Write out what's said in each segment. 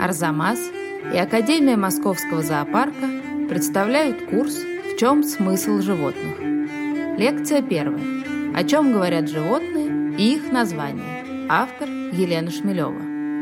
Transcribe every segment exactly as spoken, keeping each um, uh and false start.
Арзамас и Академия Московского зоопарка представляют курс «В чем смысл животных?». Лекция первая. О чем говорят животные и их названия. Автор Елена Шмелева.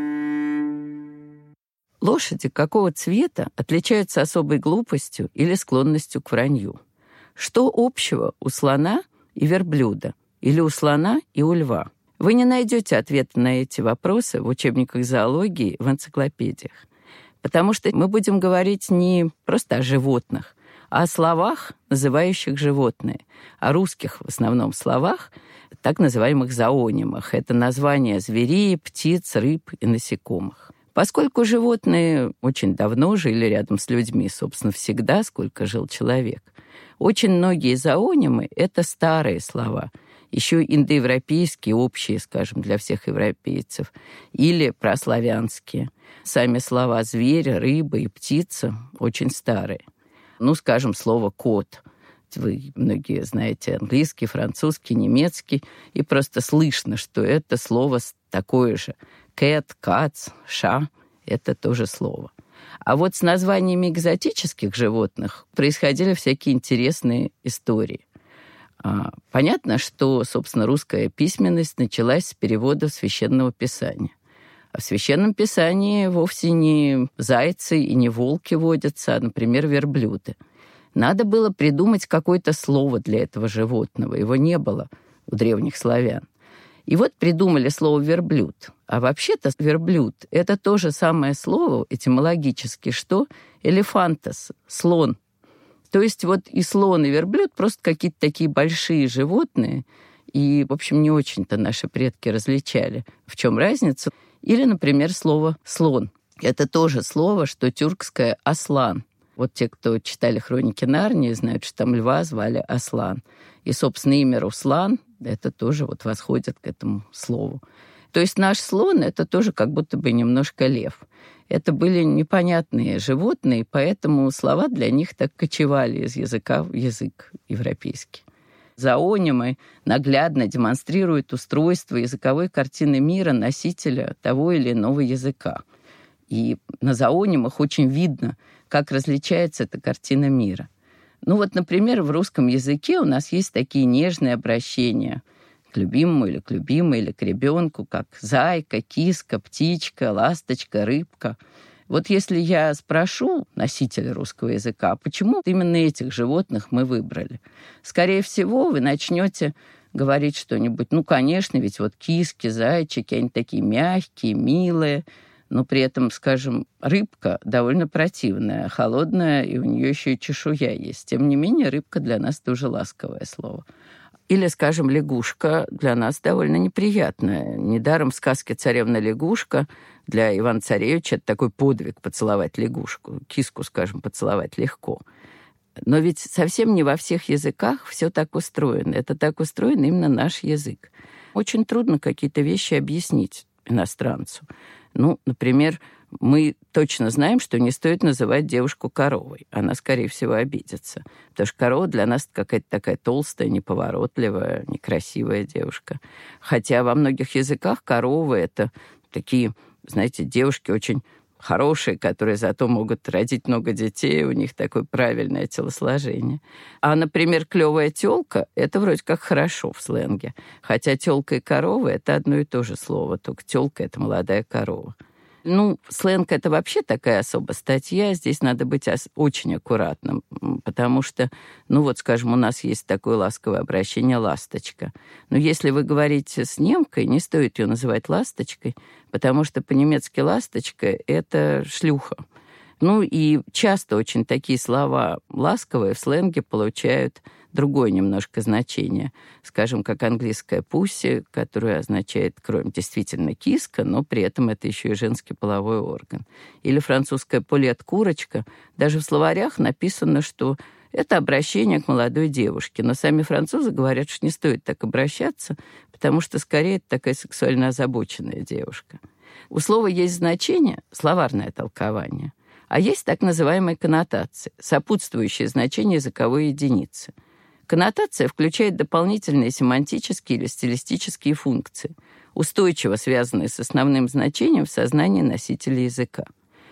Лошади какого цвета отличаются особой глупостью или склонностью к вранью? Что общего у слона и верблюда? Или у слона и у льва? Вы не найдете ответа на эти вопросы в учебниках зоологии, в энциклопедиях. Потому что мы будем говорить не просто о животных, а о словах, называющих животные, о русских в основном словах, так называемых зоонимах. Это названия зверей, птиц, рыб и насекомых. Поскольку животные очень давно жили рядом с людьми, собственно, всегда, сколько жил человек, очень многие зоонимы — это старые слова, еще индоевропейские, общие, скажем, для всех европейцев, или прославянские. Сами слова «зверь», «рыба» и «птица» очень старые. Ну, скажем, слово «кот». Вы многие знаете английский, французский, немецкий, и просто слышно, что это слово такое же. Cat, cats, ша — это тоже слово. А вот с названиями экзотических животных происходили всякие интересные истории. Понятно, что, собственно, русская письменность началась с перевода Священного Писания. А в Священном Писании вовсе не зайцы и не волки водятся, а, например, верблюды. Надо было придумать какое-то слово для этого животного. Его не было у древних славян. И вот придумали слово «верблюд». А вообще-то верблюд — это то же самое слово этимологически, что элефантос — слон. То есть вот и слон, и верблюд просто какие-то такие большие животные, и, в общем, не очень-то наши предки различали, в чем разница. Или, например, слово «слон». Это тоже слово, что тюркское «аслан». Вот те, кто читали «Хроники Нарнии», знают, что там льва звали Аслан. И, собственно, имя Руслан — это тоже вот восходит к этому слову. То есть наш слон — это тоже как будто бы немножко лев. Это были непонятные животные, поэтому слова для них так кочевали из языка в язык европейский. Зоонимы наглядно демонстрируют устройство языковой картины мира носителя того или иного языка. И на зоонимах очень видно, как различается эта картина мира. Ну вот, например, в русском языке у нас есть такие нежные обращения к любимому или к любимой, или к ребенку, как зайка, киска, птичка, ласточка, рыбка. Вот если я спрошу носителя русского языка, почему именно этих животных мы выбрали, скорее всего, вы начнете говорить что-нибудь. Ну, конечно, ведь вот киски, зайчики, они такие мягкие, милые, но при этом, скажем, рыбка довольно противная, холодная, и у нее еще и чешуя есть. Тем не менее, рыбка для нас тоже ласковое слово. Или, скажем, лягушка для нас довольно неприятная. Недаром в сказке «Царевна-лягушка» для Ивана-Царевича это такой подвиг поцеловать лягушку. Киску, скажем, поцеловать легко. Но ведь совсем не во всех языках все так устроено. Это так устроен именно наш язык. Очень трудно какие-то вещи объяснить иностранцу. Ну, например, мы точно знаем, что не стоит называть девушку коровой. Она, скорее всего, обидится. Потому что корова для нас какая-то такая толстая, неповоротливая, некрасивая девушка. Хотя во многих языках коровы — это такие, знаете, девушки очень хорошие, которые зато могут родить много детей, у них такое правильное телосложение. А, например, клевая тёлка — это вроде как хорошо в сленге. Хотя тёлка и корова — это одно и то же слово, только тёлка — это молодая корова. Ну, сленг — это вообще такая особая статья. Здесь надо быть очень аккуратным, потому что, ну вот, скажем, у нас есть такое ласковое обращение «ласточка». Но если вы говорите с немкой, не стоит ее называть «ласточкой», потому что по-немецки «ласточка» — это шлюха. Ну и часто очень такие слова ласковые в сленге получают другое немножко значение. Скажем, как английская «пусси», которая означает, кроме действительно киска, но при этом это еще и женский половой орган. Или французская «полет» — курочка. Даже в словарях написано, что это обращение к молодой девушке. Но сами французы говорят, что не стоит так обращаться, потому что скорее это такая сексуально озабоченная девушка. У слова есть значение, словарное толкование, а есть так называемые коннотации, сопутствующие значению языковой единицы. Коннотация включает дополнительные семантические или стилистические функции, устойчиво связанные с основным значением в сознании носителя языка.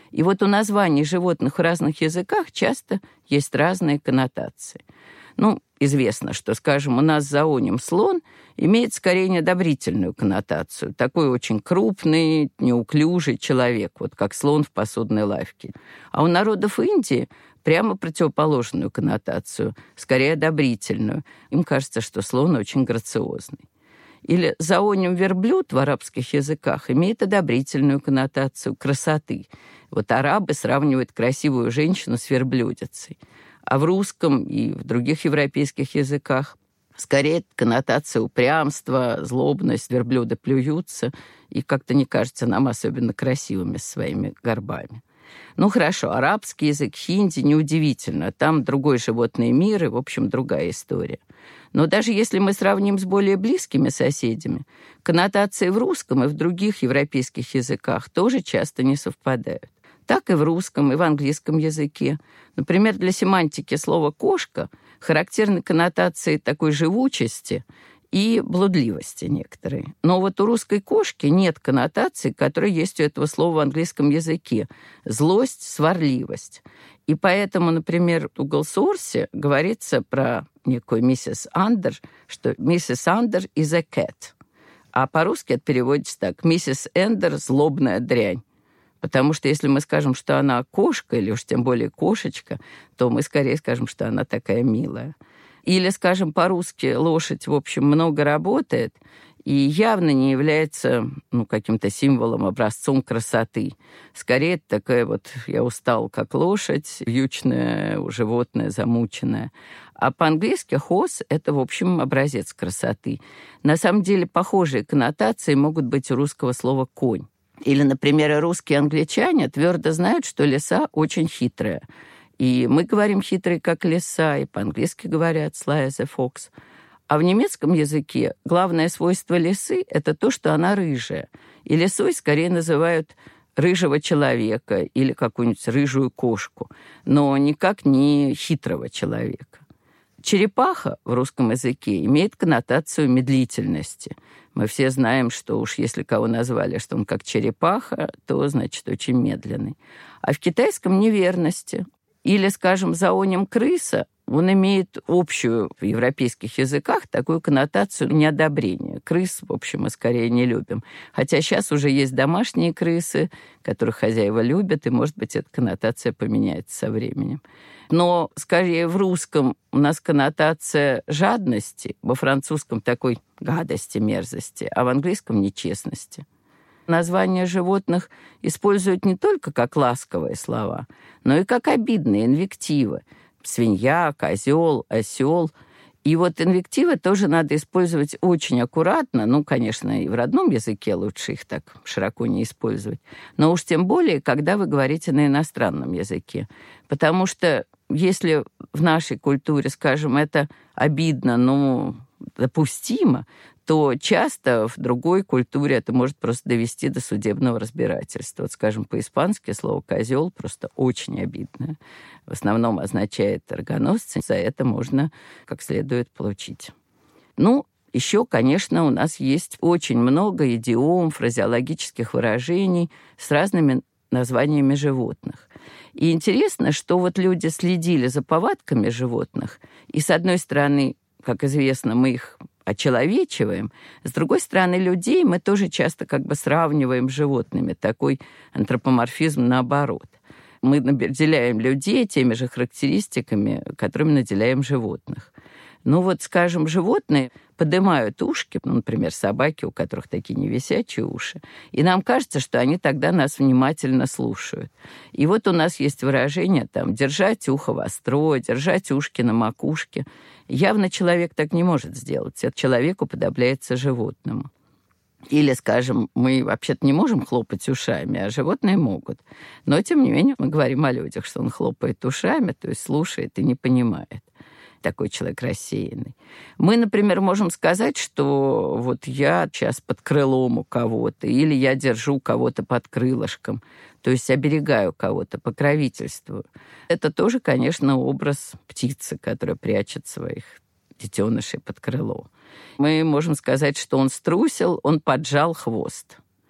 И вот у названий животных в разных языках часто есть разные коннотации. Ну, известно, что, скажем, у нас за оним слон имеет скорее неодобрительную коннотацию. Такой очень крупный, неуклюжий человек, вот как слон в посудной лавке. А у народов Индии прямо противоположную коннотацию, скорее одобрительную. Им кажется, что слон очень грациозный. Или заоним верблюд в арабских языках имеет одобрительную коннотацию красоты. Вот арабы сравнивают красивую женщину с верблюдицей. А в русском и в других европейских языках скорее коннотация упрямства, злобность, верблюда плюются, и как-то не кажется нам особенно красивыми с своими горбами. Ну хорошо, арабский язык, хинди, неудивительно. Там другой животный мир и, в общем, другая история. Но даже если мы сравним с более близкими соседями, коннотации в русском и в других европейских языках тоже часто не совпадают. Так и в русском, и в английском языке. Например, для семантики слова «кошка» характерны коннотации такой живучести и блудливости некоторые. Но вот у русской кошки нет коннотаций, которые есть у этого слова в английском языке. Злость, сварливость. И поэтому, например, у Голсуорси говорится про некую миссис Андер, что миссис Андер is a cat. А по-русски это переводится так: миссис Эндер — злобная дрянь. Потому что если мы скажем, что она кошка, или уж тем более кошечка, то мы скорее скажем, что она такая милая. Или, скажем, по-русски лошадь, в общем, много работает и явно не является, ну, каким-то символом, образцом красоты. Скорее, это такая вот «я устал, как лошадь», вьючное животное, замученное. А по-английски horse — это, в общем, образец красоты. На самом деле, похожие коннотации могут быть у русского слова «конь». Или, например, русские англичане твердо знают, что лиса очень хитрая. И мы говорим «хитрый, как лиса», и по-английски говорят «sly as a fox». А в немецком языке главное свойство лисы — это то, что она рыжая. И лисой скорее называют рыжего человека или какую-нибудь рыжую кошку, но никак не хитрого человека. Черепаха в русском языке имеет коннотацию медлительности. Мы все знаем, что уж если кого назвали, что он как черепаха, то, значит, очень медленный. А в китайском — неверности. Или, скажем, заоним крыса, он имеет общую в европейских языках такую коннотацию неодобрения. Крыс, в общем, мы скорее не любим. Хотя сейчас уже есть домашние крысы, которых хозяева любят, и, может быть, эта коннотация поменяется со временем. Но, скорее, в русском у нас коннотация жадности, во французском такой гадости, мерзости, а в английском нечестности. Названия животных используют не только как ласковые слова, но и как обидные инвективы. Свинья, козел, осел. И вот инвективы тоже надо использовать очень аккуратно. Ну, конечно, и в родном языке лучше их так широко не использовать. Но уж тем более, когда вы говорите на иностранном языке. Потому что если в нашей культуре, скажем, это обидно, но допустимо, то часто в другой культуре это может просто довести до судебного разбирательства. Вот, скажем, по-испански слово «козел» просто очень обидное. В основном означает «рогоносцы». За это можно как следует получить. Ну, еще, конечно, у нас есть очень много идиом, фразеологических выражений с разными названиями животных. И интересно, что вот люди следили за повадками животных, и, с одной стороны, как известно, мы их очеловечиваем. С другой стороны, людей мы тоже часто как бы сравниваем с животными. Такой антропоморфизм наоборот. Мы наделяем людей теми же характеристиками, которыми наделяем животных. Ну вот, скажем, животные поднимают ушки, ну, например, собаки, у которых такие невисячие уши, и нам кажется, что они тогда нас внимательно слушают. И вот у нас есть выражение там «держать ухо востро», «держать ушки на макушке». Явно человек так не может сделать. Это человек уподобляется животному. Или, скажем, мы вообще-то не можем хлопать ушами, а животные могут. Но, тем не менее, мы говорим о людях, что он хлопает ушами, то есть слушает и не понимает. Такой человек рассеянный. Мы, например, можем сказать, что вот я сейчас под крылом у кого-то, или я держу кого-то под крылышком, то есть оберегаю кого-то, покровительствую. Это тоже, конечно, образ птицы, которая прячет своих детенышей под крыло. Мы можем сказать, что он струсил, он поджал хвост.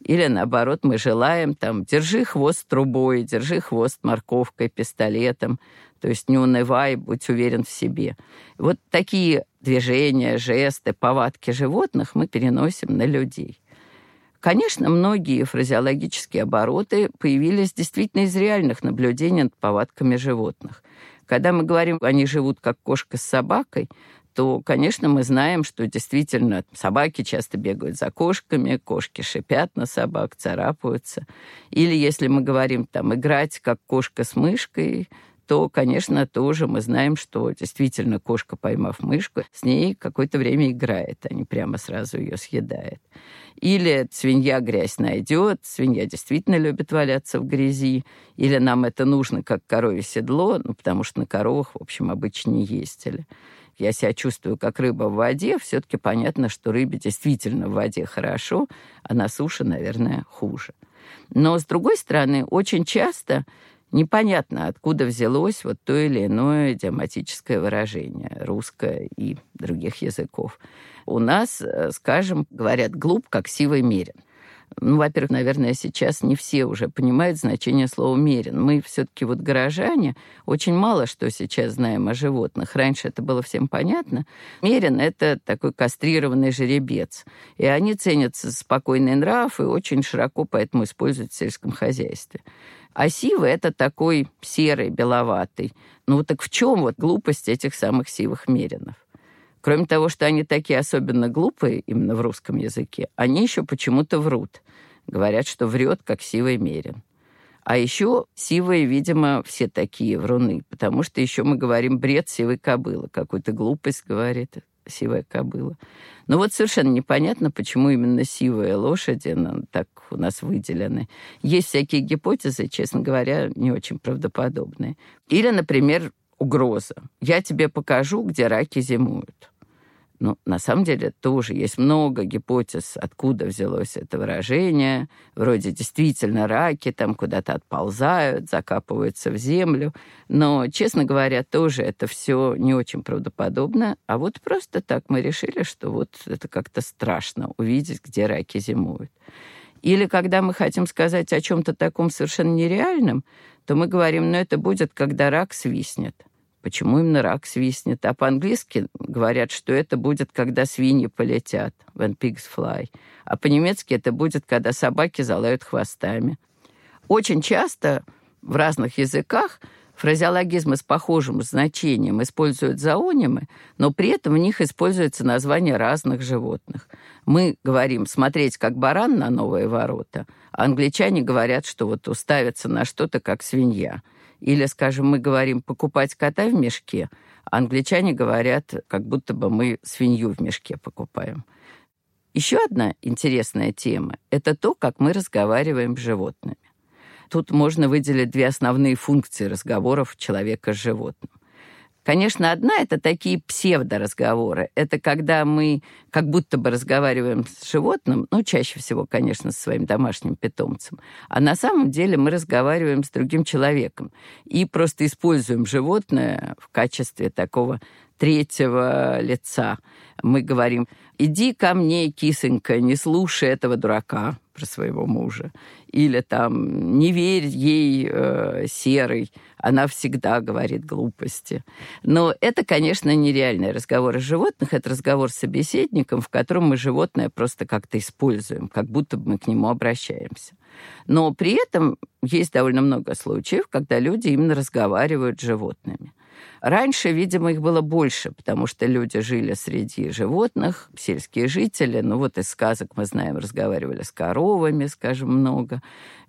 Или, наоборот, мы желаем там «держи хвост трубой», «держи хвост морковкой, пистолетом». То есть не унывай, будь уверен в себе. Вот такие движения, жесты, повадки животных мы переносим на людей. Конечно, многие фразеологические обороты появились действительно из реальных наблюдений над повадками животных. Когда мы говорим, они живут как кошка с собакой, то, конечно, мы знаем, что действительно собаки часто бегают за кошками, кошки шипят на собак, царапаются. Или если мы говорим там играть как кошка с мышкой, то, конечно, тоже мы знаем, что действительно кошка, поймав мышку, с ней какое-то время играет, а не прямо сразу ее съедает. Или свинья грязь найдет, свинья действительно любит валяться в грязи, или нам это нужно, как коровье седло, ну, потому что на коровах, в общем, обычно не ездили. Я себя чувствую как рыба в воде, все-таки понятно, что рыбе действительно в воде хорошо, а на суше, наверное, хуже. Но, с другой стороны, очень часто непонятно, откуда взялось вот то или иное идиоматическое выражение, русское и других языков. У нас, скажем, говорят «глуп, как сивый мерин». Ну, во-первых, наверное, сейчас не все уже понимают значение слова «мерин». Мы все-таки вот горожане очень мало что сейчас знаем о животных. Раньше это было всем понятно. Мерин — это такой кастрированный жеребец. И они ценятся за спокойный нрав и очень широко поэтому используют в сельском хозяйстве. А сивый — это такой серый, беловатый. Ну так в чем вот глупость этих самых сивых меринов? Кроме того, что они такие особенно глупые, именно в русском языке, они еще почему-то врут. Говорят, что врет, как сивый мерин. А еще сивые, видимо, все такие вруны, потому что еще мы говорим «бред сивой кобылы». Какую-то глупость говорит сивая кобыла. Но вот совершенно непонятно, почему именно сивые лошади ну, так у нас выделены. Есть всякие гипотезы, честно говоря, не очень правдоподобные. Или, например, угроза. «Я тебе покажу, где раки зимуют». Ну, на самом деле, тоже есть много гипотез, откуда взялось это выражение. Вроде действительно раки там куда-то отползают, закапываются в землю. Но, честно говоря, тоже это все не очень правдоподобно. А вот просто так мы решили, что вот это как-то страшно увидеть, где раки зимуют. Или когда мы хотим сказать о чем-то таком совершенно нереальном, то мы говорим, ну, это будет, когда рак свистнет. Почему именно рак свистнет? А по-английски говорят, что это будет, когда свиньи полетят, when pigs fly. А по-немецки это будет, когда собаки залают хвостами. Очень часто в разных языках фразеологизмы с похожим значением используют зоонимы, но при этом в них используется название разных животных. Мы говорим «смотреть как баран на новые ворота», а англичане говорят, что вот уставиться на что-то как свинья. Или, скажем, мы говорим «покупать кота в мешке», а англичане говорят, как будто бы мы свинью в мешке покупаем. Еще одна интересная тема – это то, как мы разговариваем с животными. Тут можно выделить две основные функции разговоров человека с животным. Конечно, одна — это такие псевдоразговоры. Это когда мы как будто бы разговариваем с животным, ну, чаще всего, конечно, со своим домашним питомцем, а на самом деле мы разговариваем с другим человеком и просто используем животное в качестве такого третьего лица. Мы говорим «иди ко мне, кисонька, не слушай этого дурака» про своего мужа. Или там «не верь ей, э, серый, она всегда говорит глупости». Но это, конечно, нереальный разговор о животных. Это разговор с собеседником, в котором мы животное просто как-то используем, как будто бы мы к нему обращаемся. Но при этом есть довольно много случаев, когда люди именно разговаривают с животными. Раньше, видимо, их было больше, потому что люди жили среди животных, сельские жители. Ну вот из сказок мы знаем, разговаривали с коровами, скажем, много.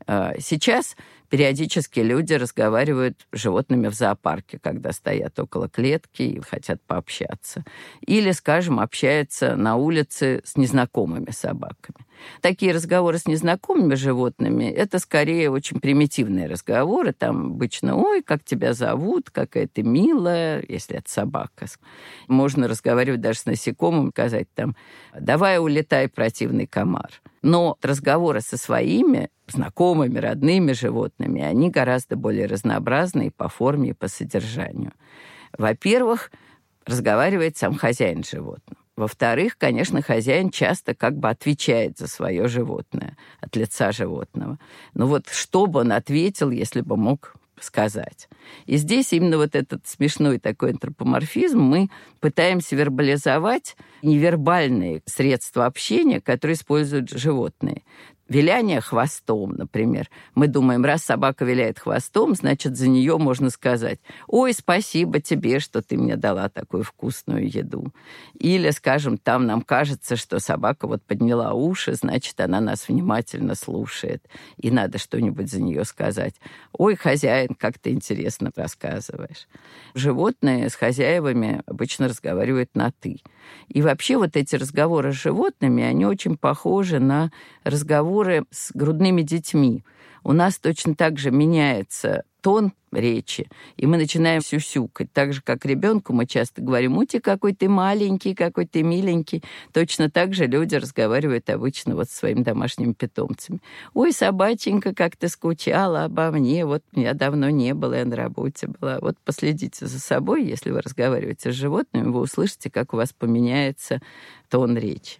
Сейчас периодически люди разговаривают с животными в зоопарке, когда стоят около клетки и хотят пообщаться. Или, скажем, общаются на улице с незнакомыми собаками. Такие разговоры с незнакомыми животными — это скорее очень примитивные разговоры. Там обычно «Ой, как тебя зовут? Какая ты милая», если это собака. Можно разговаривать даже с насекомым, сказать там «Давай улетай, противный комар». Но разговоры со своими знакомыми, родными животными, они гораздо более разнообразны и по форме, и по содержанию. Во-первых, разговаривает сам хозяин с животным. Во-вторых, конечно, хозяин часто как бы отвечает за свое животное от лица животного. Ну вот что бы он ответил, если бы мог сказать? И здесь именно вот этот смешной такой антропоморфизм мы пытаемся вербализовать невербальные средства общения, которые используют животные. Виляние хвостом, например. Мы думаем, раз собака виляет хвостом, значит, за нее можно сказать: «Ой, спасибо тебе, что ты мне дала такую вкусную еду». Или, скажем, там нам кажется, что собака вот подняла уши, значит, она нас внимательно слушает, и надо что-нибудь за нее сказать. «Ой, хозяин, как ты интересно рассказываешь». Животные с хозяевами обычно разговаривают на «ты». И вообще вот эти разговоры с животными, они очень похожи на разговоры с грудными детьми. У нас точно так же меняется тон речи, и мы начинаем сюсюкать. Так же, как ребенку мы часто говорим: «Ути, какой ты маленький, какой ты миленький». Точно так же люди разговаривают обычно вот со своими домашними питомцами. «Ой, собаченька, как ты скучала обо мне, вот меня давно не было, я на работе была». Вот последите за собой, если вы разговариваете с животными, вы услышите, как у вас поменяется тон речи.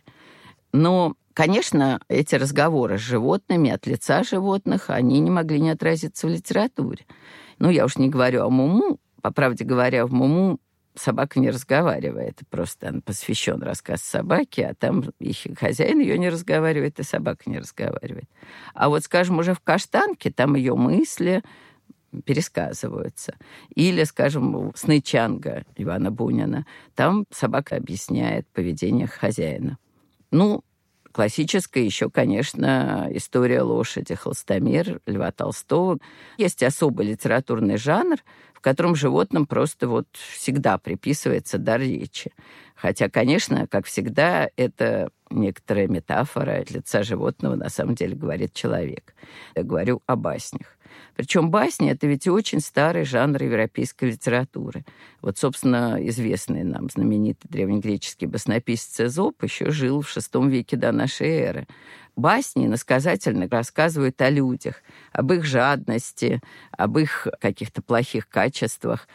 Но, конечно, эти разговоры с животными от лица животных, они не могли не отразиться в литературе. Ну, я уж не говорю о Муму. По правде говоря, в Муму собака не разговаривает. Просто он посвящен рассказ собаки, а там и хозяин ее не разговаривает, и собака не разговаривает. А вот, скажем, уже в «Каштанке» там ее мысли пересказываются. Или, скажем, в «Сны Чанга» Ивана Бунина. Там собака объясняет поведение хозяина. Ну, классическая еще, конечно, история лошади «Холстомер» Льва Толстого. Есть особый литературный жанр, в котором животным просто вот всегда приписывается дар речи. Хотя, конечно, как всегда, это некоторая метафора от лица животного на самом деле говорит человек. Я говорю о баснях. Причем басни — это ведь очень старый жанр европейской литературы. Вот, собственно, известный нам знаменитый древнегреческий баснописец Эзоп еще жил в шестом веке до нашей эры. Басни иносказательно рассказывают о людях, об их жадности, об их каких-то плохих качествах.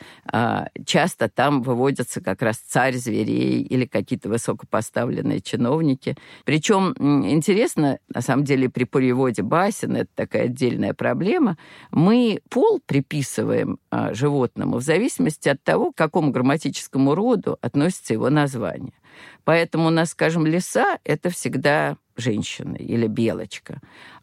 Часто там выводятся как раз царь зверей или какие-то высокопоставленные чиновники. Причем интересно, на самом деле, при переводе басен, это такая отдельная проблема, мы пол приписываем животному в зависимости от того, к какому грамматическому роду относится его название. Поэтому у нас, скажем, лиса — это всегда женщина или белочка,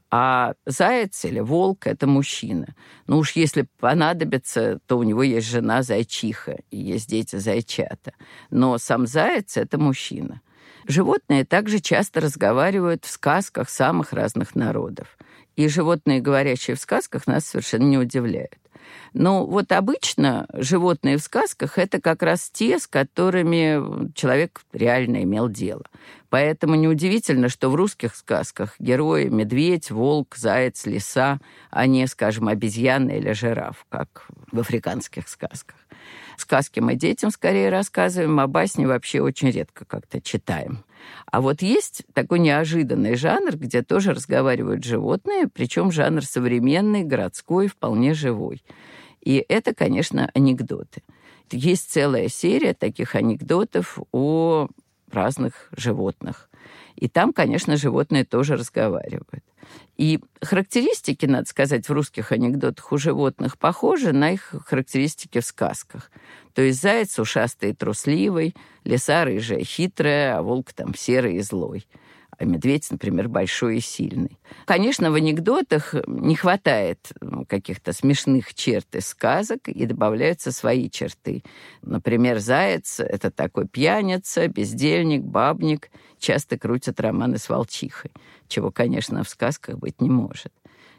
а заяц или волк — это мужчина. Ну уж если понадобится, то у него есть жена зайчиха и есть дети зайчата. Но сам заяц — это мужчина. Животные также часто разговаривают в сказках самых разных народов. И животные, говорящие в сказках, нас совершенно не удивляют. Но вот обычно животные в сказках — это как раз те, с которыми человек реально имел дело. Поэтому неудивительно, что в русских сказках герои — медведь, волк, заяц, лиса, а не, скажем, обезьяна или жираф, как в африканских сказках. Сказки мы детям скорее рассказываем, а басни вообще очень редко как-то читаем. А вот есть такой неожиданный жанр, где тоже разговаривают животные, причем жанр современный, городской, вполне живой. И это, конечно, анекдоты. Есть целая серия таких анекдотов о разных животных. И там, конечно, животные тоже разговаривают. И характеристики, надо сказать, в русских анекдотах у животных похожи на их характеристики в сказках. То есть заяц ушастый и трусливый, лиса рыжая хитрая, а волк там серый и злой. А медведь, например, большой и сильный. Конечно, в анекдотах не хватает каких-то смешных черт из сказок, и добавляются свои черты. Например, заяц — это такой пьяница, бездельник, бабник, часто крутят романы с волчихой, чего, конечно, в сказках быть не может.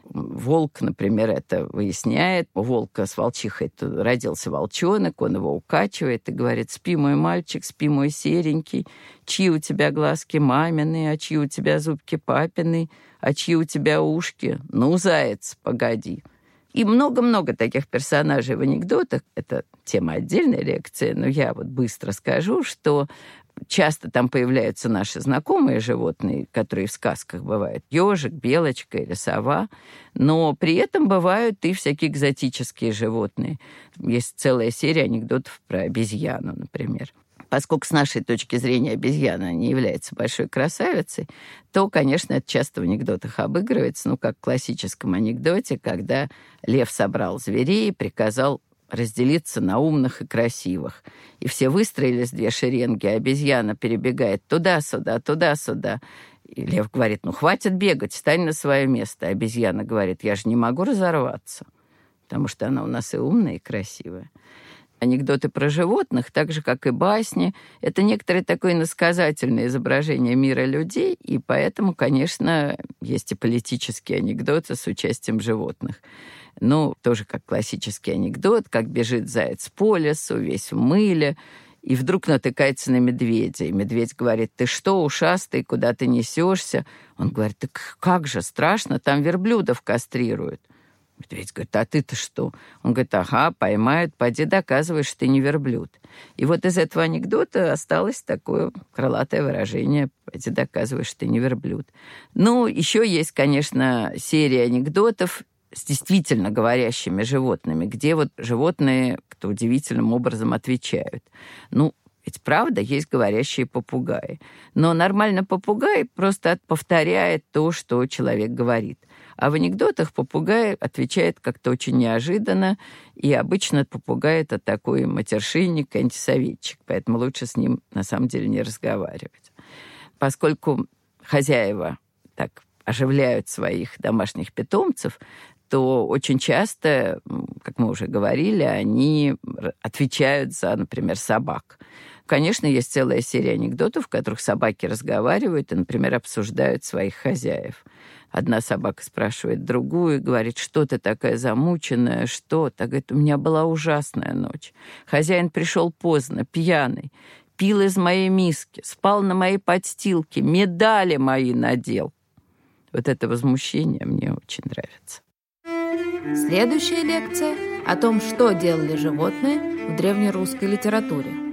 Волк, например, это выясняет. У волка с волчихой родился волчонок, он его укачивает и говорит: «Спи, мой мальчик, спи, мой серенький, чьи у тебя глазки мамины, а чьи у тебя зубки папины, а чьи у тебя ушки? Ну, заяц, погоди». И много-много таких персонажей в анекдотах. Это тема отдельной лекции, но я вот быстро скажу, что часто там появляются наши знакомые животные, которые в сказках бывают. Ёжик, белочка или сова. Но при этом бывают и всякие экзотические животные. Есть целая серия анекдотов про обезьяну, например. Поскольку с нашей точки зрения обезьяна не является большой красавицей, то, конечно, это часто в анекдотах обыгрывается, ну, как в классическом анекдоте, когда лев собрал зверей и приказал разделиться на умных и красивых. И все выстроились две шеренги, а обезьяна перебегает туда-сюда, туда-сюда. И лев говорит: ну, хватит бегать, встань на свое место. А обезьяна говорит: я же не могу разорваться, потому что она у нас и умная, и красивая. Анекдоты про животных, так же, как и басни, это некоторое такое иносказательное изображение мира людей, и поэтому, конечно, есть и политические анекдоты с участием животных. Ну, тоже как классический анекдот, как бежит заяц по лесу, весь в мыле, и вдруг натыкается на медведя. И медведь говорит: ты что, ушастый, куда ты несешься? Он говорит: так как же, страшно, там верблюдов кастрируют. Медведь говорит: а ты-то что? Он говорит: ага, поймают, поди доказывай, что ты не верблюд. И вот из этого анекдота осталось такое крылатое выражение: поди доказывай, что ты не верблюд. Ну, еще есть, конечно, серия анекдотов с действительно говорящими животными, где вот животные как-то удивительным образом отвечают. Ну, ведь правда, есть говорящие попугаи. Но нормально попугай просто повторяет то, что человек говорит. А в анекдотах попугай отвечает как-то очень неожиданно, и обычно попугай — это такой матершинник, антисоветчик, поэтому лучше с ним на самом деле не разговаривать. Поскольку хозяева так оживляют своих домашних питомцев, то очень часто, как мы уже говорили, они отвечают за, например, собак. Конечно, есть целая серия анекдотов, в которых собаки разговаривают и, например, обсуждают своих хозяев. Одна собака спрашивает другую, говорит: что ты такая замученная, что? Так говорит: у меня была ужасная ночь. Хозяин пришел поздно, пьяный, пил из моей миски, спал на моей подстилке, медали мои надел. Вот это возмущение мне очень нравится. Следующая лекция о том, что делали животные в древнерусской литературе.